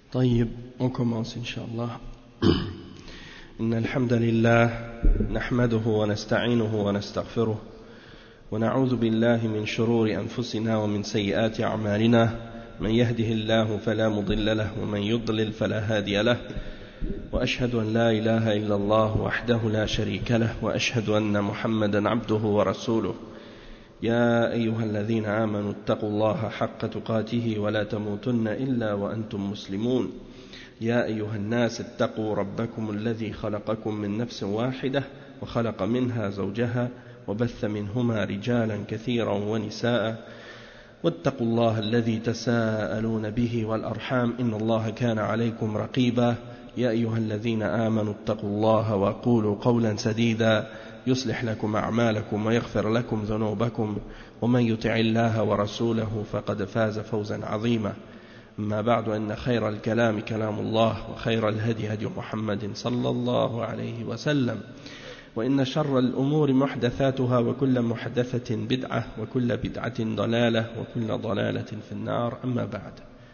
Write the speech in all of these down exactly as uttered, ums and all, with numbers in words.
طيب on commence إن شاء الله. إن الحمد لله نحمده ونستعينه ونستغفره ونعوذ بالله من شرور أنفسنا ومن سيئات أعمالنا من يهده الله فلا مضل له ومن يضلل فلا هادي له وأشهد أن لا إله إلا الله وحده لا شريك له وأشهد أن محمدا عبده ورسوله. يا أيها الذين آمنوا اتقوا الله حق تقاته ولا تموتن إلا وأنتم مسلمون. يا أيها الناس اتقوا ربكم الذي خلقكم من نفس واحدة وخلق منها زوجها وبث منهما رجالا كثيرا ونساء واتقوا الله الذي تساءلون به والأرحام إن الله كان عليكم رقيبا. يا أيها الذين آمنوا اتقوا الله وقولوا قولا سديدا يصلح لكم أعمالكم ويغفر لكم ذنوبكم ومن يطع الله ورسوله فقد فاز فوزا عظيما. أما بعد إن خير الكلام كلام الله وخير الهدي هدي محمد صلى الله عليه وسلم وإن شر الأمور محدثاتها وكل محدثة بدعة وكل بدعة ضلالة وكل ضلالة في النار. أما بعد.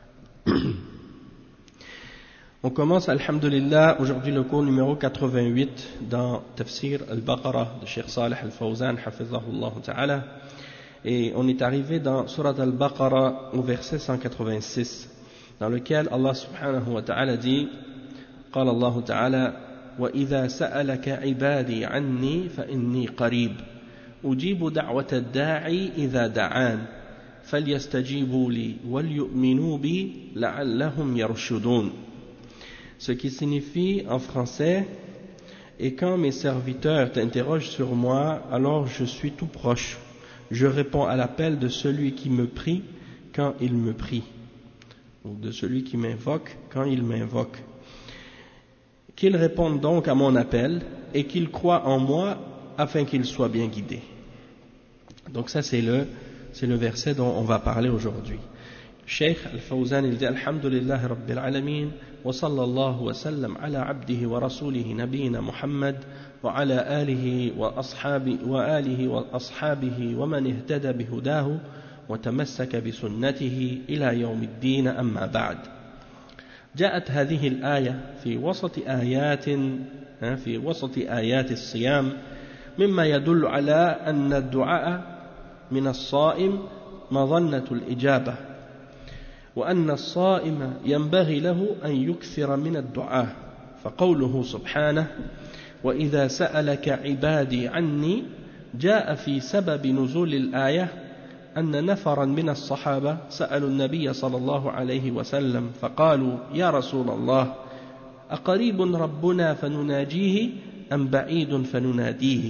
On commence, alhamdulillah, aujourd'hui le cours numéro quatre-vingt-huit dans Tafsir al-Baqarah de Cheikh Salih al-Fawzan, hafizahullah ta'ala. Et on est arrivé dans Surat al-Baqarah au verset cent quatre-vingt-six, dans lequel Allah subhanahu wa ta'ala dit, قال الله تعالى وإذا سألك عبادي عني فإني قريب أجيب دعوة الداعي إذا دعان فليستجيبوا لي وليؤمنوا بي لعلهم يرشدون. Ce qui signifie en français, et quand mes serviteurs t'interrogent sur moi, alors je suis tout proche. Je réponds à l'appel de celui qui me prie quand il me prie, ou de celui qui m'invoque quand il m'invoque. Qu'ils répondent donc à mon appel et qu'ils croient en moi afin qu'ils soient bien guidés. Donc ça c'est le, c'est le verset dont on va parler aujourd'hui. Cheikh Al-Fawzan il dit Alhamdulillah Rabbil Alamin wa sallallahu wa sallam ala abdihi wa rasulihi nabiyina Muhammad wa ala alihi wa ashabi wa alihi wa ashabihi wa man ihtada bihudahu wa tamassaka bi sunnatihi ila yawmiddin amma ba'd. جاءت هذه الآية في وسط آيات في وسط آيات الصيام مما يدل على أن الدعاء من الصائم مظنة الإجابة وأن الصائم ينبغي له أن يكثر من الدعاء. فقوله سبحانه وإذا سألك عبادي عني جاء في سبب نزول الآية أن نفرا من الصحابة سألوا النبي صلى الله عليه وسلم فقالوا يا رسول الله أقريب ربنا فنناجيه أم بعيد فنناديه؟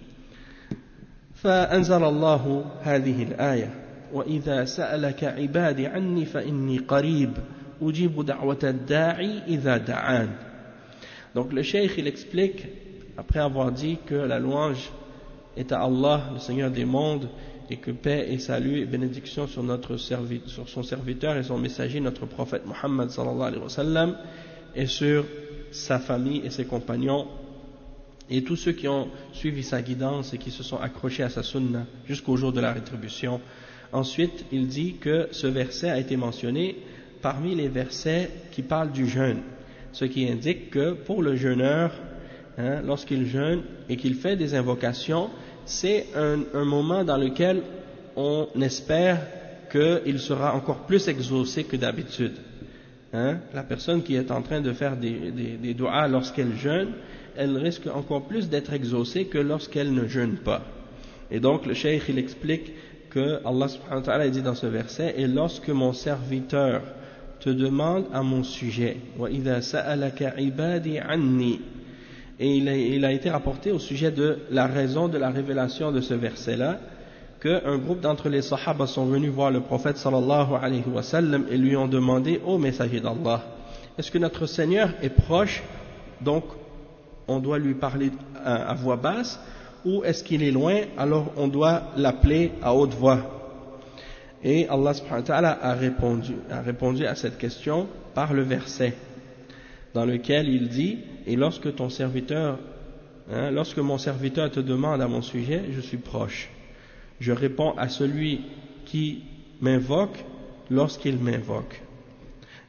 فأنزل الله هذه الآية وإذا سألك عبادي عني فإني قريب أجيب دعوة الداعي إذا دعان. Donc le cheikh il explique, après avoir dit que la louange est à Allah, le Seigneur des mondes, et que paix et salut et bénédiction sur, notre servi, sur son serviteur et son messager, notre prophète Muhammad sallallahu alayhi wa sallam, et sur sa famille et ses compagnons, et tous ceux qui ont suivi sa guidance et qui se sont accrochés à sa sunna jusqu'au jour de la rétribution. Ensuite, il dit que ce verset a été mentionné parmi les versets qui parlent du jeûne, ce qui indique que pour le jeûneur, hein, lorsqu'il jeûne et qu'il fait des invocations, c'est un, un moment dans lequel on espère qu'il sera encore plus exaucé que d'habitude. Hein? La personne qui est en train de faire des, des, des doigts lorsqu'elle jeûne, elle risque encore plus d'être exaucée que lorsqu'elle ne jeûne pas. Et donc le cheikh il explique que Allah subhanahu wa ta'ala dit dans ce verset, et lorsque mon serviteur te demande à mon sujet, wa idha sa'alaka ibadi anni, et il a, il a été rapporté au sujet de la raison de la révélation de ce verset-là, qu'un groupe d'entre les sahaba sont venus voir le prophète sallallahu alayhi wa sallam et lui ont demandé, ô messager d'Allah, est-ce que notre Seigneur est proche, donc on doit lui parler à, à voix basse, ou est-ce qu'il est loin, alors on doit l'appeler à haute voix? Et Allah subhanahu wa ta'ala a répondu, a répondu à cette question par le verset, dans lequel il dit, et lorsque ton serviteur, hein, lorsque mon serviteur te demande à mon sujet, je suis proche. Je réponds à celui qui m'invoque lorsqu'il m'invoque.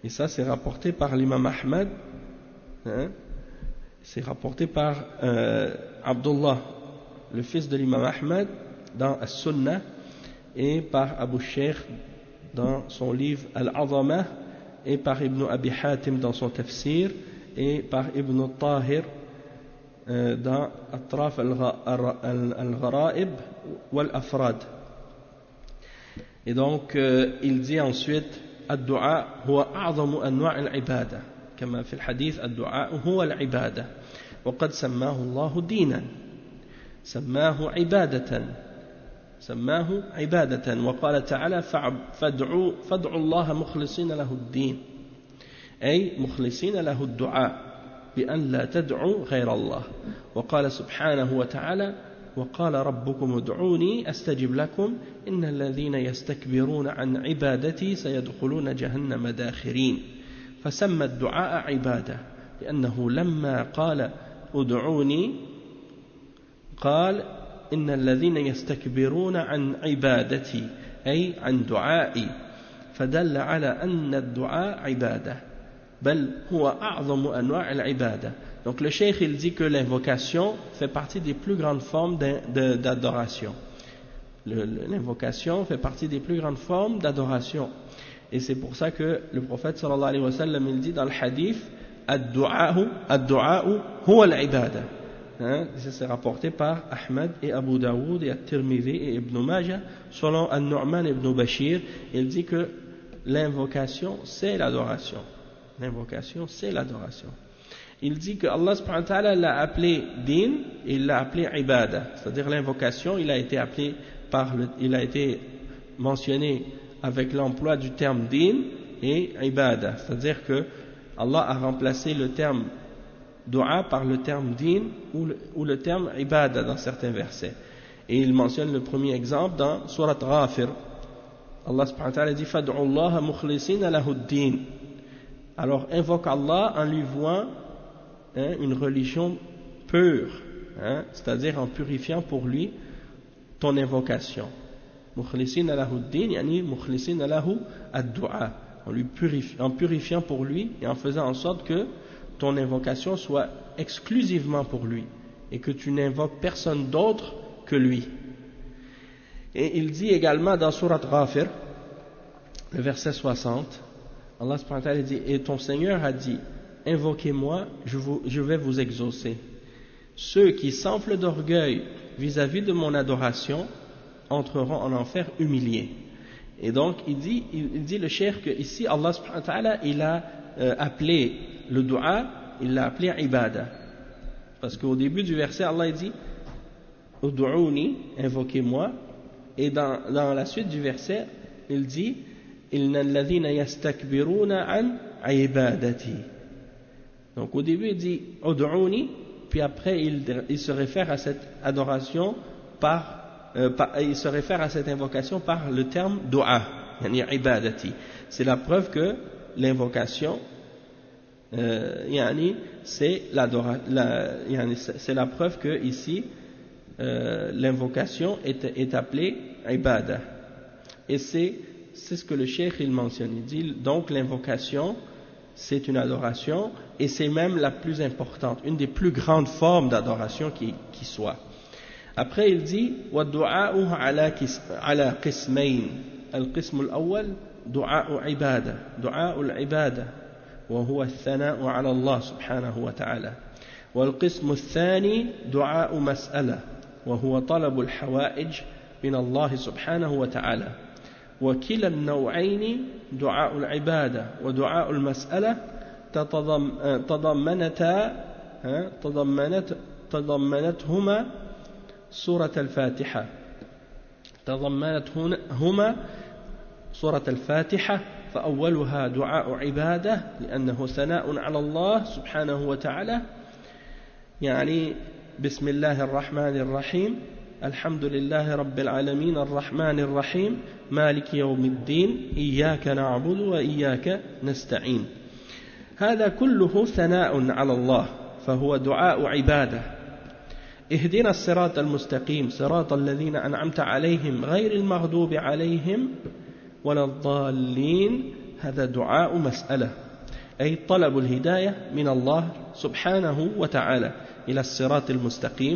Et ça, c'est rapporté par l'imam Ahmad, hein, c'est rapporté par euh, Abdullah, le fils de l'imam Ahmad, dans As-Sunnah, et par Abu Shaykh dans son livre Al-Azamah, et par Ibn Abi Hatim dans son tafsir, et par Ibn Tahir euh, dans Atraf al-Gharaib wal-Afrad. Et donc euh, il dit ensuite الدعاء هو أعظم أنواع العبادة كما في الحديث الدعاء هو العبادة وقد سماه الله دينا سماه عبادة سماه عبادة وقال تعالى فادعوا فادعوا الله مخلصين له الدين أي مخلصين له الدعاء بأن لا تدعوا غير الله وقال سبحانه وتعالى وقال ربكم ادعوني أستجب لكم إن الذين يستكبرون عن عبادتي سيدخلون جهنم داخرين فسمى الدعاء عبادة لأنه لما قال ادعوني قال إن الذين يستكبرون عن عبادتي أي عن دعائي فدل على أن الدعاء عبادة بل هو أعظم أنواع العبادة. Donc le cheikh il dit que l'invocation fait partie des plus grandes formes d'adoration. L'invocation fait partie des plus grandes formes d'adoration. Et c'est pour ça que le prophète sallallahu alayhi wa sallam il dit dans le hadith ad-du'a'u ad-du'a'u huwa al-ibada. Hein, c'est rapporté par Ahmad et Abu Daoud et At-Tirmidhi et Ibn Majah selon An-Nu'man ibn Bashir. Il dit que l'invocation c'est l'adoration. L'invocation c'est l'adoration. Il dit que Allah subhanahu wa ta'ala l'a appelé din et il l'a appelé ibada, c'est-à-dire l'invocation, il a été appelé par le, il a été mentionné avec l'emploi du terme din et ibada, c'est-à-dire que Allah a remplacé le terme dua par le terme din ou le, ou le terme ibada dans certains versets. Et il mentionne le premier exemple dans Surat Ghafir. Allah subhanahu wa ta'ala dit fad'u Allah mukhlisina lahu ad-din. Alors invoque Allah en lui vouant Hein, une religion pure, hein, c'est-à-dire en purifiant pour lui ton invocation. Mukhlisina lahu ad-din, yani mukhlisina lahu ad-du'a, en purifiant pour lui et en faisant en sorte que ton invocation soit exclusivement pour lui et que tu n'invoques personne d'autre que lui. Et il dit également dans Surat Ghafir, le verset soixante, Allah subhanahu wa ta'ala dit et ton Seigneur a dit invoquez-moi, je, vous, je vais vous exaucer. Ceux qui s'enflent d'orgueil vis-à-vis de mon adoration entreront en enfer humiliés. Et donc il dit, il dit le cheikh que ici Allah subhanahu wa ta'ala il a euh, appelé le dua, il l'a appelé ibada. Parce qu'au début du verset Allah il dit Udu'uni, invoquez-moi, et dans, dans la suite du verset il dit Inna alladhina yastakbiruna an ibadati. Donc au début il dit Ud'uni, puis après il, il se réfère à cette adoration par, euh, par il se réfère à cette invocation par le terme dua, yani ibadati. C'est la preuve que l'invocation euh, yani c'est l'adora, la, yani c'est la preuve que ici euh, l'invocation est, est appelée ibada. Et c'est c'est ce que le cheikh il mentionne. Il dit donc l'invocation c'est une adoration et c'est même la plus importante, une des plus grandes formes d'adoration qui, qui soit. Après il dit وَالدُّعَاءُ عَلَى قِسْمَيْنِ القسم الأول دعاء عبادة دعاء العبادة وهو الثناء على الله سبحانه وتعالى والقسم الثاني دعاء مسألة وهو طلب الحوائج من الله سبحانه وتعالى وكلا النوعين دعاء العبادة ودعاء المسألة تضمنتا تضمنت تضمنتهما سورة الفاتحة تضمنتهما سورة الفاتحة فأولها دعاء عبادة لأنه ثناء على الله سبحانه وتعالى يعني بسم الله الرحمن الرحيم الحمد لله رب العالمين الرحمن الرحيم مالك يوم الدين إياك نعبد وإياك نستعين. هذا كله ثناء على الله فهو دعاء عبادة. اهدنا الصراط المستقيم صراط الذين أنعمت عليهم غير المغضوب عليهم ولا الضالين هذا دعاء مسألة أي طلب الهداية من الله سبحانه وتعالى إلى الصراط المستقيم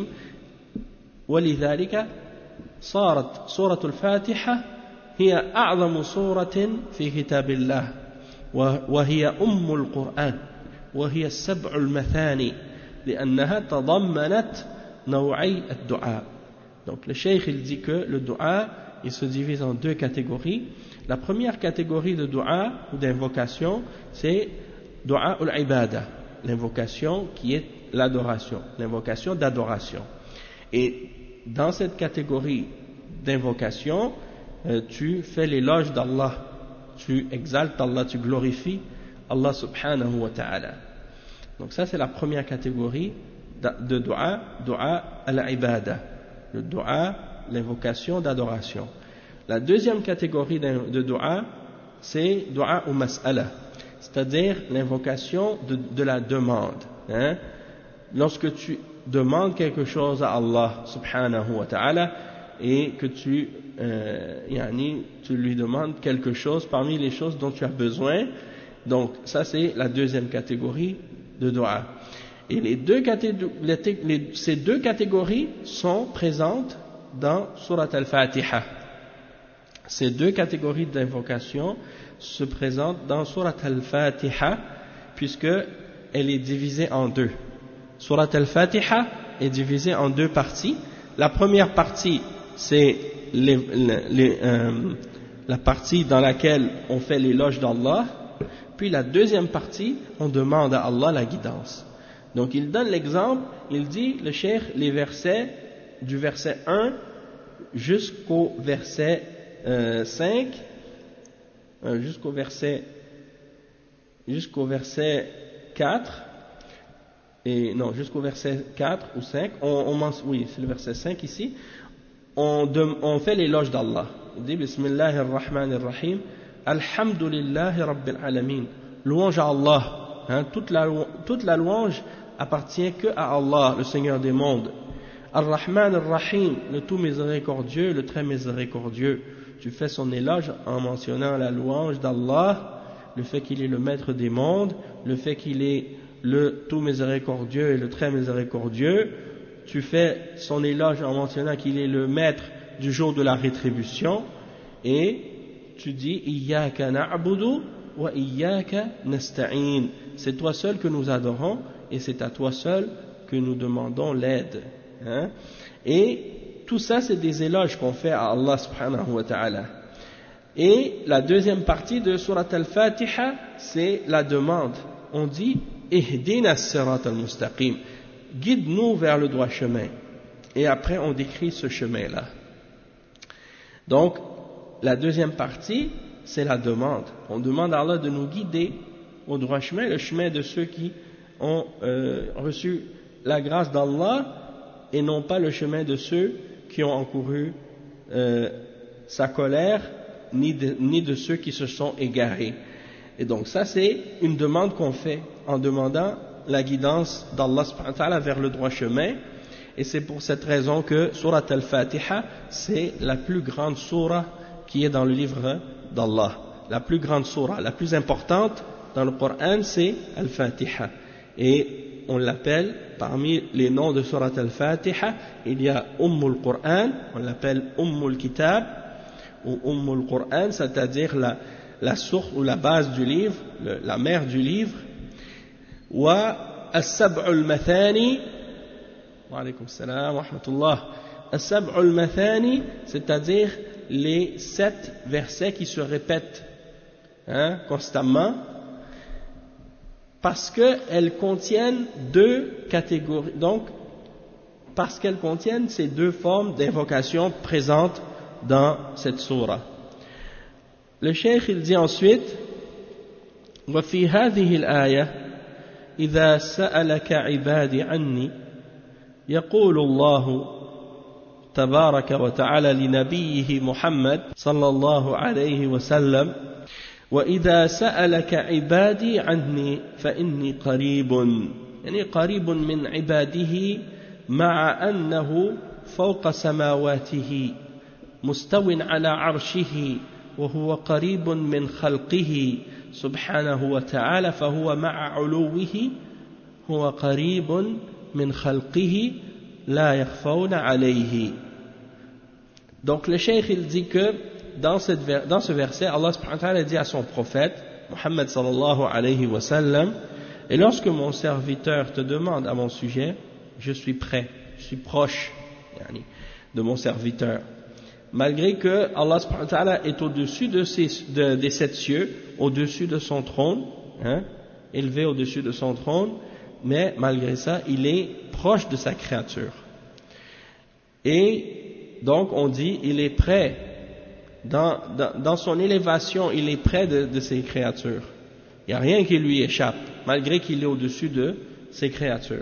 ولذلك صارت سورة الفاتحة هي أعظم سورة في كتاب الله وهي أم القرآن وهي السبع المثاني لأنها تضمنت نوعي الدعاء. Donc le cheikh il dit que le dua il se divise en deux catégories. La première catégorie de dua ou d'invocation c'est dua ul-ibada, l'invocation qui est l'adoration, l'invocation d'adoration. Et dans cette catégorie d'invocation, euh, tu fais l'éloge d'Allah, tu exaltes Allah, tu glorifies Allah subhanahu wa ta'ala. Donc ça c'est la première catégorie de dua, dua al-ibada, le dua, l'invocation d'adoration. La deuxième catégorie de dua, c'est dua ou mas'ala, c'est-à-dire l'invocation de, de la demande. Hein? Lorsque tu demandes quelque chose à Allah subhanahu wa ta'ala et que tu, euh, yani, tu lui demandes quelque chose parmi les choses dont tu as besoin, donc ça c'est la deuxième catégorie de dua. Et les deux les, les, ces deux catégories sont présentes dans Surat al-Fatiha. Ces deux catégories d'invocation se présentent dans Surat al-Fatiha puisque elle est divisée en deux. Surat al-Fatiha est divisée en deux parties. La première partie c'est les, les, euh, la partie dans laquelle on fait l'éloge d'Allah. Puis la deuxième partie, on demande à Allah la guidance. Donc il donne l'exemple, il dit, le cheikh, les versets, du verset un jusqu'au verset euh, cinq, euh, jusqu'au verset, jusqu'au verset quatre, et non, jusqu'au verset quatre ou cinq, on, on oui, c'est le verset cinq ici, on, de, on fait l'éloge d'Allah. Il dit, Bismillahir Rahmanir Rahim, Alhamdulillahi Rabbil Alamin. Louange à Allah. Hein, toute, la, toute la louange appartient que à Allah, le Seigneur des mondes. Ar-Rahman Ar-Rahim, le tout miséricordieux, le très miséricordieux. Tu fais son éloge en mentionnant la louange d'Allah, le fait qu'il est le maître des mondes, le fait qu'il est le tout miséricordieux et le très miséricordieux. Tu fais son éloge en mentionnant qu'il est le maître du jour de la rétribution. Et tu dis Iyyaka na'budu wa iyyaka nasta'in. C'est toi seul que nous adorons et c'est à toi seul que nous demandons l'aide. Hein? Et tout ça c'est des éloges qu'on fait à Allah subhanahu wa ta'ala. Et la deuxième partie de Surat al-Fatiha c'est la demande. On dit Ihdina as-sirat al-mustaqim. Guide-nous vers le droit chemin. Et après on décrit ce chemin-là. Donc la deuxième partie, c'est la demande. On demande à Allah de nous guider au droit chemin, le chemin de ceux qui ont euh, reçu la grâce d'Allah et non pas le chemin de ceux qui ont encouru euh, sa colère, ni de, ni de ceux qui se sont égarés. Et donc ça c'est une demande qu'on fait en demandant la guidance d'Allah subhanahu wa ta'ala vers le droit chemin. Et c'est pour cette raison que Surat al-Fatiha, c'est la plus grande sourate qui est dans le livre d'Allah. La plus grande sourate, la plus importante dans le Coran, c'est Al-Fatiha. Et on l'appelle, parmi les noms de Surat Al-Fatiha, il y a Ummul Qur'an, on l'appelle Ummul Kitab, ou Ummul Qur'an, c'est-à-dire la, la source ou la base du livre, le, la mère du livre. Wa As-Sab'ul Mathani, wa alaykum salam wa rahmatullah, As-Sab'ul Mathani, c'est-à-dire les sept versets qui se répètent hein, constamment, parce qu'elles contiennent deux catégories, donc parce qu'elles contiennent ces deux formes d'invocation présentes dans cette sourate. Le cheikh il dit ensuite وفي هذه الآية إذا سألك عبادي عني يقول الله تبارك وتعالى لنبيه محمد صلى الله عليه وسلم وإذا سألك عبادي عني فإني قريب يعني قريب من عباده مع أنه فوق سماواته مستو على عرشه وهو قريب من خلقه سبحانه وتعالى فهو مع علوه هو قريب من خلقه لا يخفون عليه. Donc le cheikh il dit que dans, cette, dans ce verset Allah subhanahu wa ta'ala dit à son prophète Muhammad sallallahu alayhi wa sallam, et lorsque mon serviteur te demande à mon sujet, je suis prêt, je suis proche yani, de mon serviteur, malgré que Allah subhanahu wa ta'ala est au-dessus de ces, de, des sept cieux, au-dessus de son trône, hein, élevé au-dessus de son trône, mais malgré ça il est proche de sa créature. Et donc on dit il est près dans, dans, dans son élévation, il est près de, de ses créatures. Il n'y a rien qui lui échappe, malgré qu'il est au-dessus de ses créatures.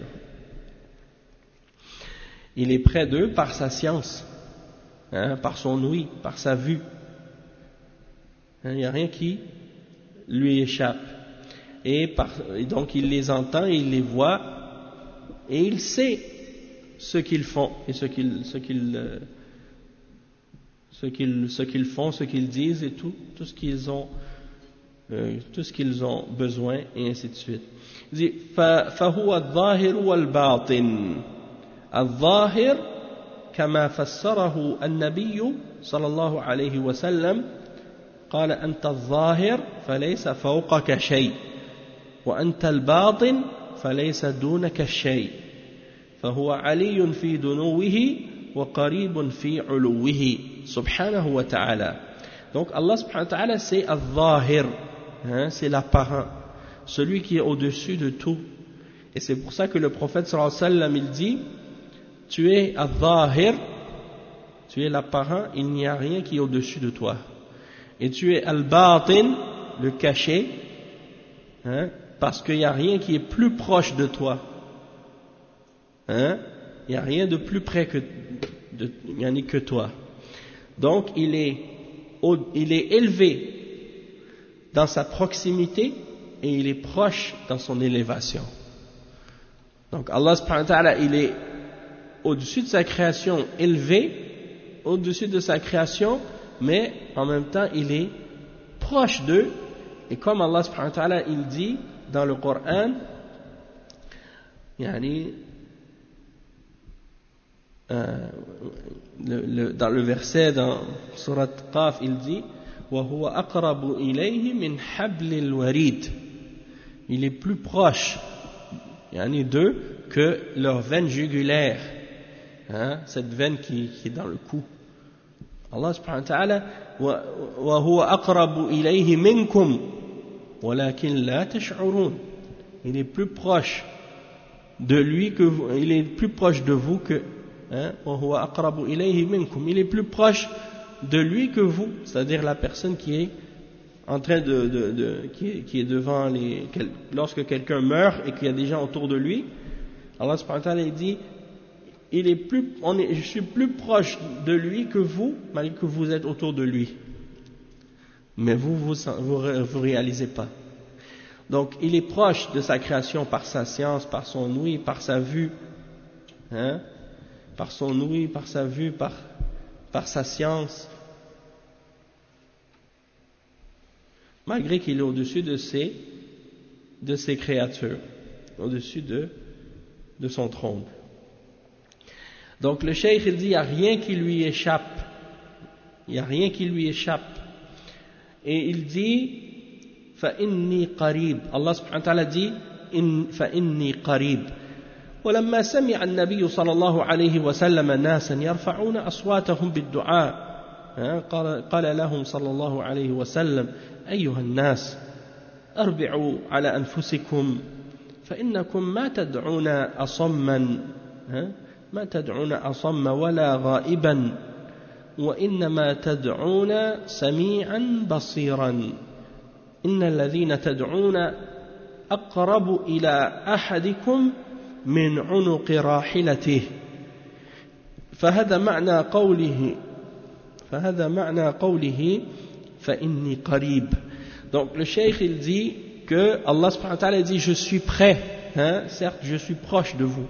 Il est près d'eux par sa science, hein, par son ouïe, par sa vue. Hein, il n'y a rien qui lui échappe. Et, par, et donc il les entend, il les voit, et il sait ce qu'ils font et ce qu'ils, ce qu'ils, euh, ce qu'ils, ce qu'ils font, ce qu'ils disent et tout, tout ce qu'ils ont, euh, tout ce qu'ils ont besoin et ainsi de suite. Il dit فهو الظاهر والباطن. الظاهر كما فسره النبي صلى الله عليه وسلم قال أنت الظاهر فليس فوقك شيء وأنت الباطن فليس دونك شيء فهو علي في دنوه وقريب في علوه سبحانه وتعالى. Donc Allah subhanahu wa ta'ala c'est al-zahir, hein, c'est l'apparent, celui qui est au-dessus de tout. Et c'est pour ça que le prophète sallallahu alayhi wa sallam il dit tu es al-zahir, tu es l'apparent, il n'y a rien qui est au-dessus de toi. Et tu es al-batin, le caché, hein, parce qu'il n'y a rien qui est plus proche de toi. Hein? Il n'y a rien de plus près que, de, il n'y en a que toi. Donc il est, il est élevé dans sa proximité et il est proche dans son élévation. Donc Allah subhanahu wa ta'ala il est au-dessus de sa création élevé, au-dessus de sa création, mais en même temps il est proche d'eux. Et comme Allah subhanahu wa ta'ala il dit dans le Coran, yani, euh, le, le, dans le verset dans Surat Qaf il dit وَهُوَ أَقْرَبُ إِلَيْهِ مِنْ حَبْلِ الْوَرِيدِ, il est plus proche yani, d'eux que leur veine jugulaire, hein, cette veine qui, qui est dans le cou. Allah subhanahu wa ta'ala وَهُوَ أَقْرَبُ إِلَيْهِ مِنْكُمْ وَلَكِنْ لَا تَشْعُرُونَ, il est plus proche de lui que vous, il est plus proche de vous que hein, وَهُوَ أَقْرَبُ إِلَيْهِ مِنْكُمْ, il est plus proche de lui que vous, c'est-à-dire la personne qui est en train de, de, de qui, est, qui est devant les, lorsque quelqu'un meurt et qu'il y a des gens autour de lui, Allah subhanahu wa ta'ala il dit il est plus, on est, je suis plus proche de lui que vous, malgré que vous êtes autour de lui. Mais vous, vous, vous, vous réalisez pas. Donc, il est proche de sa création par sa science, par son ouïe, par sa vue, hein, par son ouïe, par sa vue, par, par sa science. Malgré qu'il est au-dessus de ses, de ses créatures, au-dessus de, de son trône. Donc le cheikh il dit il n'y a rien qui lui échappe, il n'y a rien qui lui échappe. Et il dit فإني قريب, Allah subhanahu wa ta'ala dit إن فإني قريب. ولما سمع النبي صلى الله عليه وسلم ناسا يرفعون أصواتهم بالدعاء قال, قال لهم صلى الله عليه وسلم أيها الناس أربعوا على أنفسكم فإنكم ما تدعون أصما ما تدعون أصم ولا غائبا وإنما تدعون سميعا بصيرا إن الذين تدعون أقرب إلى أحدكم من عنق راحلته فهذا معنى قوله فهذا معنى قوله فإني قريب. Donc le cheikh il dit que Allah subhanahu wa ta'ala dit je suis prêt, hein, certes je suis proche de vous.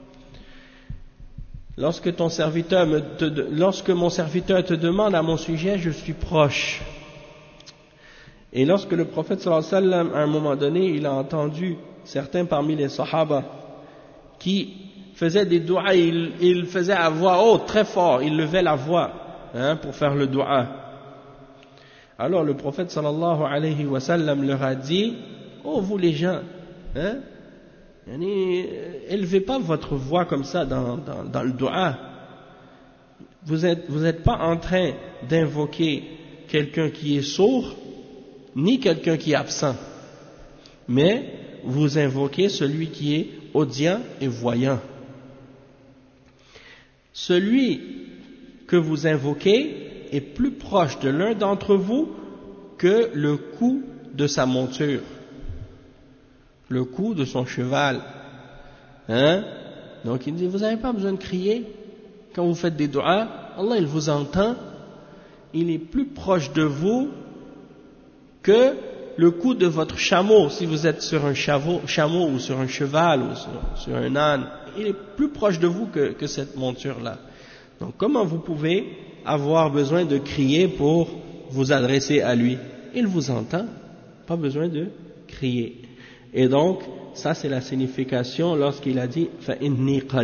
Lorsque ton serviteur me te, lorsque mon serviteur te demande à mon sujet, je suis proche. Et lorsque le prophète sallallahu alayhi wa sallam, à un moment donné, il a entendu certains parmi les sahaba qui faisaient des doigts, il, il faisait à voix haute, très fort, il levait la voix hein, pour faire le doigt. Alors le prophète sallallahu alayhi wa sallam leur a dit, oh vous les gens, hein, élevez pas votre voix comme ça dans, dans, dans le doigt. Vous êtes, vous n'êtes pas en train d'invoquer quelqu'un qui est sourd, ni quelqu'un qui est absent, mais vous invoquez celui qui est audient et voyant. Celui que vous invoquez est plus proche de l'un d'entre vous que le cou de sa monture, le cou de son cheval. Hein? Donc il dit, vous n'avez pas besoin de crier quand vous faites des du'as, Allah il vous entend, il est plus proche de vous que le cou de votre chameau, si vous êtes sur un chameau, chameau ou sur un cheval ou sur, sur un âne, il est plus proche de vous que, que cette monture-là. Donc comment vous pouvez avoir besoin de crier pour vous adresser à lui? Il vous entend, pas besoin de crier. Et donc, ça c'est la signification lorsqu'il a dit « فَإِنِّي قَرِيبٌ »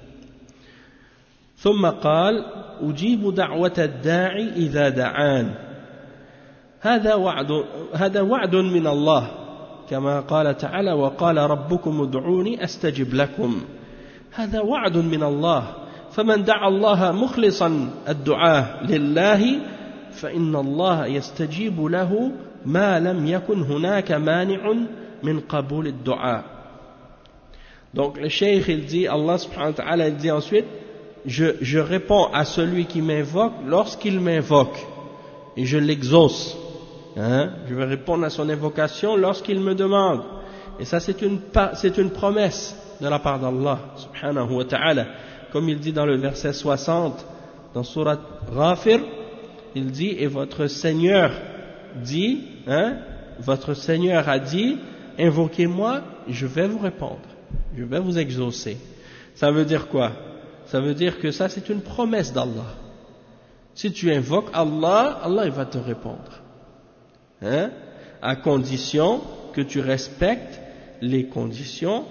ثم قال أجيب دعوة الداعي إذا دعان هذا وعد هذا وعد من الله كما قال تعالى وقال ربكم ادعوني أستجب لكم هذا وعد من الله فمن دعا الله مخلصا الدعاء لله فإن الله يستجيب له ما لم يكن هناك مانع من قبول الدعاء. Donc le cheikh il dit, Allah subhanahu wa ta'ala il dit ensuite, je, je réponds à celui qui m'invoque lorsqu'il m'invoque et je l'exauce. Hein? Je vais répondre à son invocation lorsqu'il me demande. Et ça c'est une, c'est une promesse de la part d'Allah subhanahu wa ta'ala. Comme il dit dans le verset soixante, dans Surat Ghafir, il dit, et votre Seigneur dit, hein, votre Seigneur a dit, invoquez-moi, je vais vous répondre, je vais vous exaucer. Ça veut dire quoi? Ça veut dire que ça c'est une promesse d'Allah. Si tu invoques Allah, Allah il va te répondre. Hein? À condition que tu respectes les conditions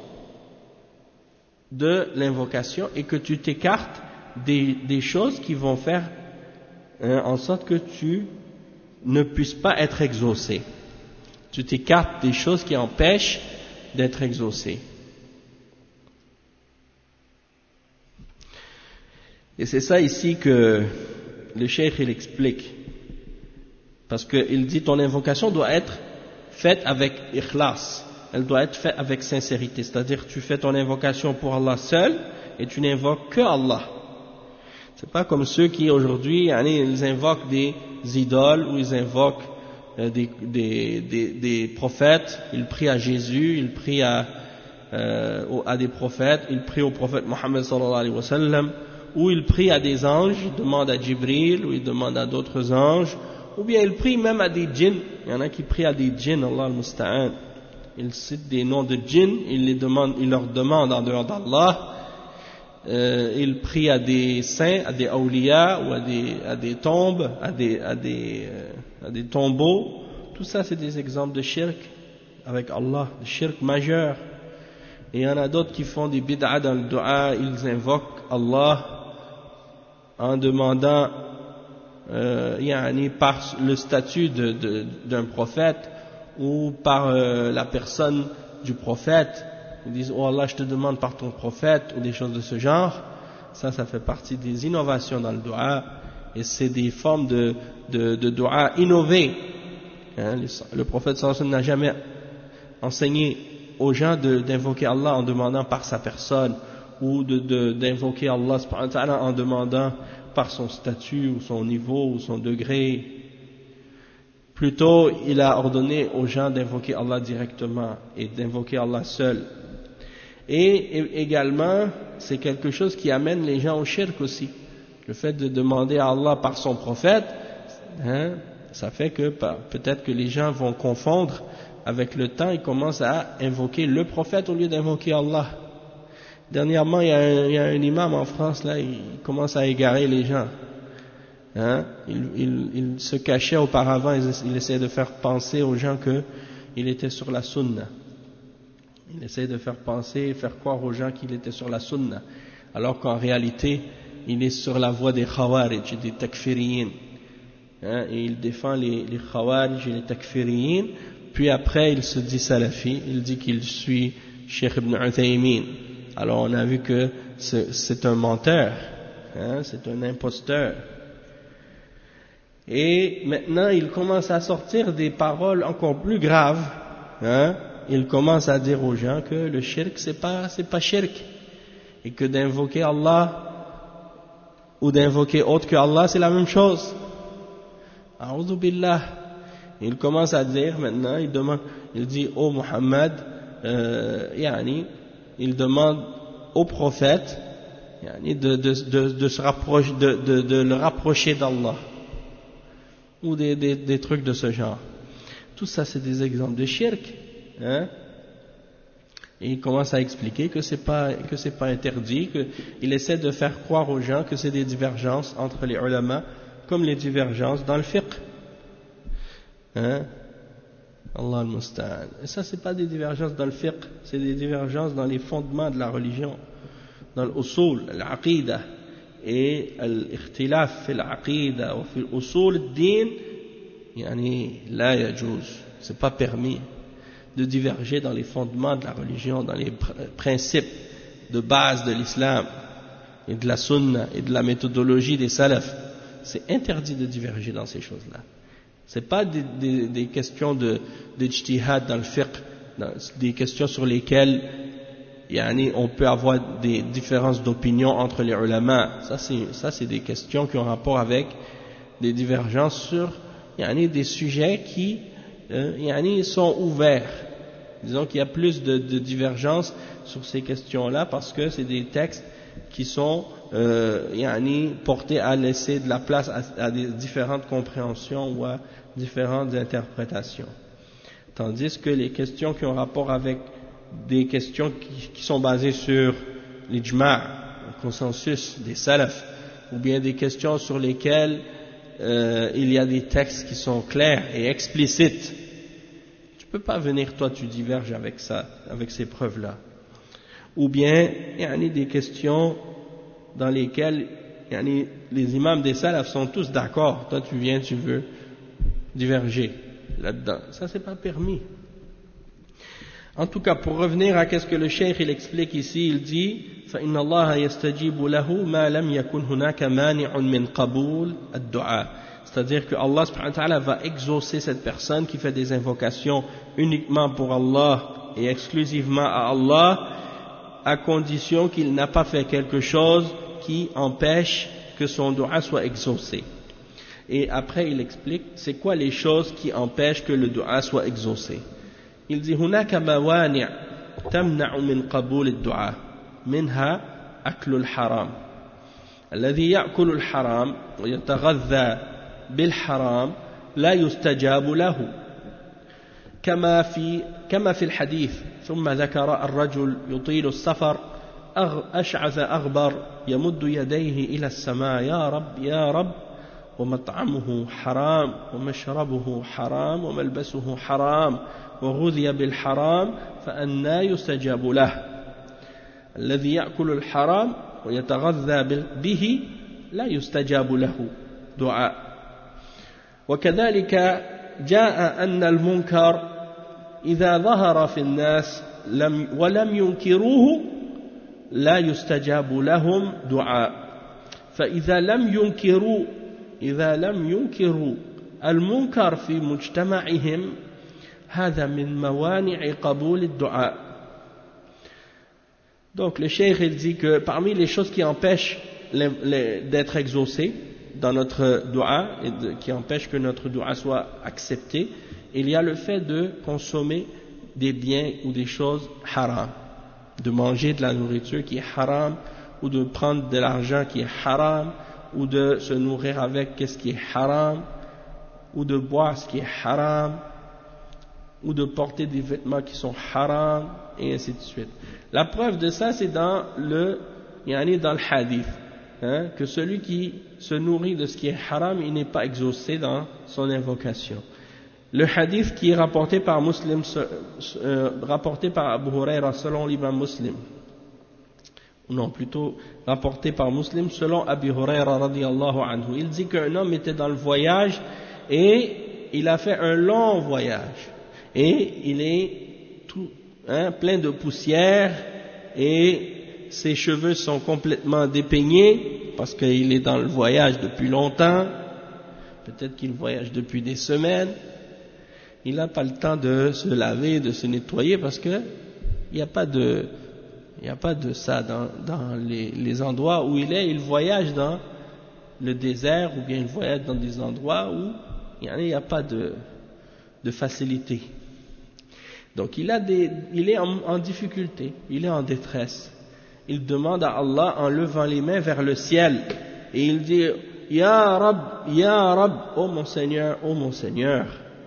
de l'invocation et que tu t'écartes des, des choses qui vont faire hein, en sorte que tu ne puisses pas être exaucé. Tu t'écartes des choses qui empêchent d'être exaucé. Et c'est ça ici que le cheikh il explique. Parce qu'il dit ton invocation doit être faite avec ikhlas. Elle doit être faite avec sincérité. C'est-à-dire tu fais ton invocation pour Allah seul et tu n'invoques que Allah. C'est pas comme ceux qui aujourd'hui ils invoquent des idoles ou ils invoquent euh, des, des, des, des prophètes. Ils prient à Jésus, ils prient à, euh, à des prophètes, ils prient au prophète Mohammed sallallahu alayhi wa sallam, ou ils prient à des anges, ils demandent à Jibril, ou ils demandent à d'autres anges, ou bien ils prient même à des djinns. Il y en a qui prient à des djinns, Allah al-Musta'an. Ils citent des noms de djinns, ils, les demandent, ils leur demandent en dehors d'Allah. Euh, ils prient à des saints, à des awliya, ou à des, à des tombes, à des, à, des, euh, à des tombeaux. Tout ça c'est des exemples de shirk avec Allah, de shirk majeur. Et il y en a d'autres qui font des bid'a dans le dua, ils invoquent Allah en demandant euh, yani par le statut de, de, d'un prophète ou par euh, la personne du prophète. Ils disent oh Allah je te demande par ton prophète ou des choses de ce genre. Ça ça fait partie des innovations dans le dua et c'est des formes de, de, de dua innovées. Hein, le prophète sallallahu alayhi wa sallam n'a jamais enseigné aux gens de, d'invoquer Allah en demandant par sa personne ou de, de, d'invoquer Allah subhanahu wa ta'ala en demandant par son statut ou son niveau ou son degré. Plutôt, il a ordonné aux gens d'invoquer Allah directement et d'invoquer Allah seul. Et, et également, c'est quelque chose qui amène les gens au shirk aussi. Le fait de demander à Allah par son prophète, hein, ça fait que peut-être que les gens vont confondre. Avec le temps, ils commencent à invoquer le prophète au lieu d'invoquer Allah. Dernièrement, il y a un, il y a un imam en France, là, il commence à égarer les gens. Hein, il, il, il se cachait auparavant, il, il essayait de faire penser aux gens qu'il était sur la sunna. Il essayait de faire penser et faire croire aux gens qu'il était sur la sunna, alors qu'en réalité, il est sur la voie des khawarij, des takfiriyin. Hein, et il défend les, les khawarij et les takfiriyin, puis après il se dit salafi, il dit qu'il suit Cheikh Ibn Uthaymin. Alors on a vu que c'est un menteur, hein, c'est un imposteur. Et maintenant, il commence à sortir des paroles encore plus graves. Hein? Il commence à dire aux gens que le shirk, c'est pas, c'est pas shirk. Et que d'invoquer Allah ou d'invoquer autre que Allah, c'est la même chose. A'udhu billah. Il commence à dire maintenant, il demande, il dit ô Muhammad, euh, yani, il demande au prophète, yani, de, de, de, de se rapprocher, de, de, de le rapprocher d'Allah. Ou des, des, des trucs de ce genre. Tout ça, c'est des exemples de shirk. Hein? Et il commence à expliquer que c'est pas, que c'est pas interdit, qu'il essaie de faire croire aux gens que c'est des divergences entre les ulama, comme les divergences dans le fiqh. Hein? Allah al-Musta'an. Et ça, c'est pas des divergences dans le fiqh, c'est des divergences dans les fondements de la religion, dans l'usul, l'aqidah. Et l'ikhtilaf fi l'aqida ou fi l'usul ad-din, yani la yajouz, c'est pas permis de diverger dans les fondements de la religion, dans les principes de base de l'islam et de la sunna et de la méthodologie des salafs. C'est interdit de diverger dans ces choses-là. C'est pas des, des, des questions de d'ijtihad dans le fiqh, des questions sur lesquelles Yani, on peut avoir des différences d'opinion entre les ulama. Ça c'est, ça, c'est des questions qui ont rapport avec des divergences sur yani, des sujets qui euh, yani, sont ouverts. Disons qu'il y a plus de, de divergences sur ces questions-là parce que c'est des textes qui sont euh, yani, portés à laisser de la place à, à des différentes compréhensions ou à différentes interprétations. Tandis que les questions qui ont rapport avec des questions qui, qui sont basées sur l'ijma', le consensus des salafs, ou bien des questions sur lesquelles euh, il y a des textes qui sont clairs et explicites. Tu peux pas venir, toi, tu diverges avec ça, avec ces preuves-là. Ou bien, il y a des questions dans lesquelles il y a les imams des salafs sont tous d'accord. Toi, tu viens, tu veux diverger là-dedans. Ça, c'est pas permis. En tout cas, pour revenir à ce que le cheikh il explique ici, il dit فَإِنَّ اللَّهَ يَسْتَجِيبُ لَهُ مَا لَمْ يَكُنْ هُنَاكَ مَانِعٌ مِنْ قَبُولِ الدُّعَاء. C'est-à-dire que Allah subhanahu wa ta'ala va exaucer cette personne qui fait des invocations uniquement pour Allah et exclusivement à Allah, à condition qu'il n'a pas fait quelque chose qui empêche que son dua soit exaucé. Et après il explique c'est quoi les choses qui empêchent que le dua soit exaucé. Il dit هناك موانع تمنع من قبول الدعاء منها أكل الحرام الذي يأكل الحرام ويتغذى بالحرام لا يستجاب له كما في كما في الحديث ثم ذكر الرجل يطيل السفر أشعث أغبر يمد يديه إلى السماء يا رب يا رب ومطعمه حرام ومشربه حرام وملبسه حرام وغذي بالحرام فأنى يستجاب له الذي يأكل الحرام ويتغذى به لا يستجاب له دعاء وكذلك جاء أن المنكر إذا ظهر في الناس لم ولم ينكروه لا يستجاب لهم دعاء فإذا لم ينكروا إذا لم ينكروا المنكر في مجتمعهم هذا من موانع قبول الدعاء. Donc le cheikh il dit que parmi les choses qui empêchent les, les, d'être exaucé dans notre dua et de, qui empêchent que notre dua soit accepté, il y a le fait de consommer des biens ou des choses haram, de manger de la nourriture qui est haram, ou de prendre de l'argent qui est haram, ou de se nourrir avec ce qui est haram, ou de boire ce qui est haram, ou de porter des vêtements qui sont haram, et ainsi de suite. La preuve de ça, c'est dans le, yani dans le hadith. hein, que celui qui se nourrit de ce qui est haram, il n'est pas exaucé dans son invocation. Le hadith qui est rapporté par Muslim, euh, rapporté par Abu Huraira selon l'imam Muslim, non plutôt rapporté par Muslim selon Abu Huraira radiyallahu anhu, il dit qu'un homme était dans le voyage et il a fait un long voyage et il est tout, hein, plein de poussière et ses cheveux sont complètement dépeignés parce qu'il est dans le voyage depuis longtemps, peut-être qu'il voyage depuis des semaines. Il n'a pas le temps de se laver, de se nettoyer parce que il n'y a pas de, il n'y a pas de ça dans, dans les, les endroits où il est. Il voyage dans le désert ou bien il voyage dans des endroits où il n'y a pas de, de facilité. Donc il a des, il est en, en difficulté, il est en détresse. Il demande à Allah en levant les mains vers le ciel et il dit Ya Rab, Ya Rab, ô mon Seigneur, ô mon Seigneur.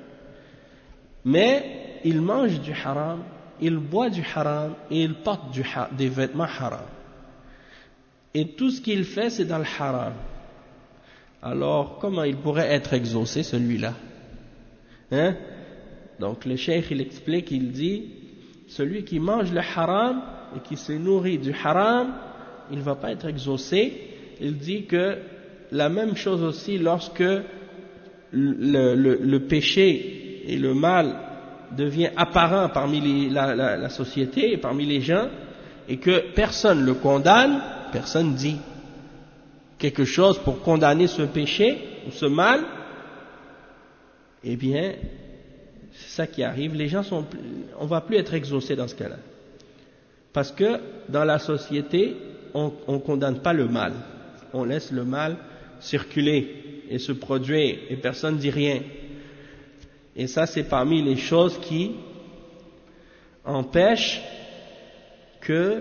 Mais il mange du haram, il boit du haram et il porte du ha- des vêtements haram. Et tout ce qu'il fait, c'est dans le haram. Alors, comment il pourrait être exaucé, celui-là? Hein? Donc, le cheikh, il explique, il dit, celui qui mange le haram et qui se nourrit du haram, il ne va pas être exaucé. Il dit que la même chose aussi lorsque le, le, le péché et le mal devient apparent parmi les, la, la, la société et parmi les gens, et que personne ne le condamne, personne dit quelque chose pour condamner ce péché ou ce mal, eh bien, c'est ça qui arrive. Les gens sont, on ne va plus être exaucés dans ce cas-là. Parce que dans la société, on ne condamne pas le mal. On laisse le mal circuler et se produire, et personne ne dit rien. Et ça, c'est parmi les choses qui empêchent que